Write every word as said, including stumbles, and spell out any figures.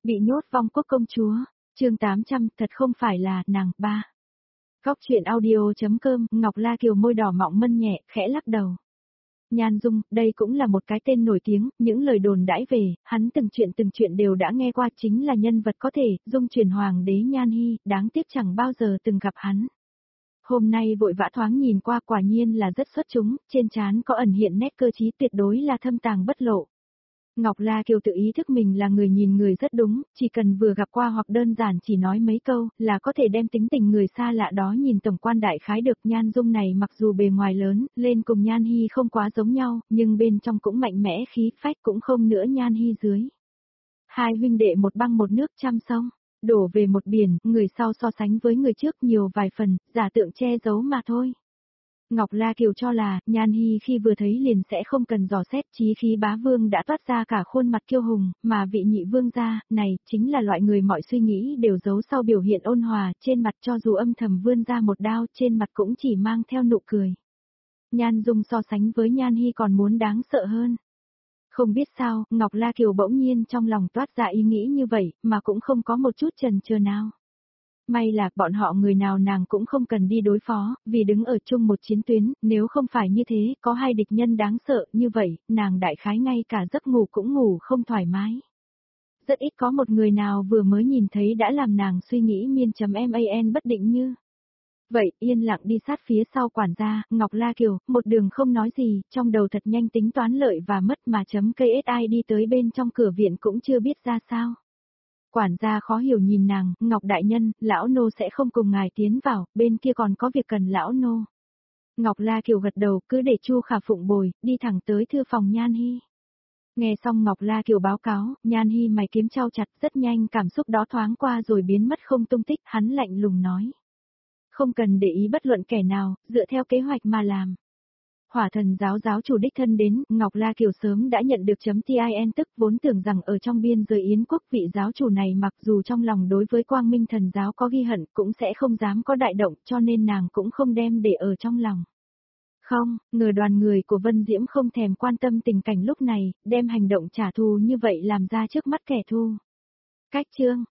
Bị nhốt vong quốc công chúa, chương tám trăm, thật không phải là, nàng, ba. Góc chuyện audio.com, Ngọc La Kiều môi đỏ mọng mân nhẹ, khẽ lắc đầu. Nhan Dung, đây cũng là một cái tên nổi tiếng, những lời đồn đãi về, hắn từng chuyện từng chuyện đều đã nghe qua, chính là nhân vật có thể, dung truyền hoàng đế Nhan Hi, đáng tiếc chẳng bao giờ từng gặp hắn. Hôm nay vội vã thoáng nhìn qua quả nhiên là rất xuất chúng, trên trán có ẩn hiện nét cơ trí tuyệt đối là thâm tàng bất lộ. Ngọc La Kiều tự ý thức mình là người nhìn người rất đúng, chỉ cần vừa gặp qua hoặc đơn giản chỉ nói mấy câu là có thể đem tính tình người xa lạ đó nhìn tổng quan đại khái được. Nhan Dung này mặc dù bề ngoài lớn, lên cùng Nhan Hi không quá giống nhau, nhưng bên trong cũng mạnh mẽ khí phách cũng không nữa Nhan Hi dưới. Hai huynh đệ một băng một nước trăm sông, đổ về một biển, người sau so sánh với người trước nhiều vài phần, giả tượng che giấu mà thôi. Ngọc La Kiều cho là, Nhan Hi khi vừa thấy liền sẽ không cần dò xét, chí khí bá vương đã toát ra cả khuôn mặt kiêu hùng, mà vị nhị vương gia, này, chính là loại người mọi suy nghĩ đều giấu sau biểu hiện ôn hòa, trên mặt cho dù âm thầm vươn ra một đao, trên mặt cũng chỉ mang theo nụ cười. Nhan Dung so sánh với Nhan Hi còn muốn đáng sợ hơn. Không biết sao, Ngọc La Kiều bỗng nhiên trong lòng toát ra ý nghĩ như vậy, mà cũng không có một chút chần chừ nào. May là bọn họ người nào nàng cũng không cần đi đối phó, vì đứng ở chung một chiến tuyến, nếu không phải như thế, có hai địch nhân đáng sợ như vậy, nàng đại khái ngay cả giấc ngủ cũng ngủ không thoải mái. Rất ít có một người nào vừa mới nhìn thấy đã làm nàng suy nghĩ miên.man bất định như. Vậy, yên lặng đi sát phía sau quản gia, Ngọc La Kiều, một đường không nói gì, trong đầu thật nhanh tính toán lợi và mất mà chấm cây ét i đi tới bên trong cửa viện cũng chưa biết ra sao. Quản gia khó hiểu nhìn nàng, Ngọc đại nhân, lão nô sẽ không cùng ngài tiến vào, bên kia còn có việc cần lão nô. Ngọc La Kiều gật đầu, cứ để Chu Khả phụng bồi, đi thẳng tới thư phòng Nhan Hi. Nghe xong Ngọc La Kiều báo cáo, Nhan Hi mày kiếm trao chặt, rất nhanh cảm xúc đó thoáng qua rồi biến mất không tung tích, hắn lạnh lùng nói. Không cần để ý bất luận kẻ nào, dựa theo kế hoạch mà làm. Hỏa thần giáo giáo chủ đích thân đến, Ngọc La Kiều sớm đã nhận được chấm tin tức, vốn tưởng rằng ở trong biên giới Yến quốc vị giáo chủ này mặc dù trong lòng đối với Quang Minh thần giáo có ghi hận cũng sẽ không dám có đại động, cho nên nàng cũng không đem để ở trong lòng. Không, ngờ đoàn người của Vân Diễm không thèm quan tâm tình cảnh lúc này, đem hành động trả thù như vậy làm ra trước mắt kẻ thù. Cách chương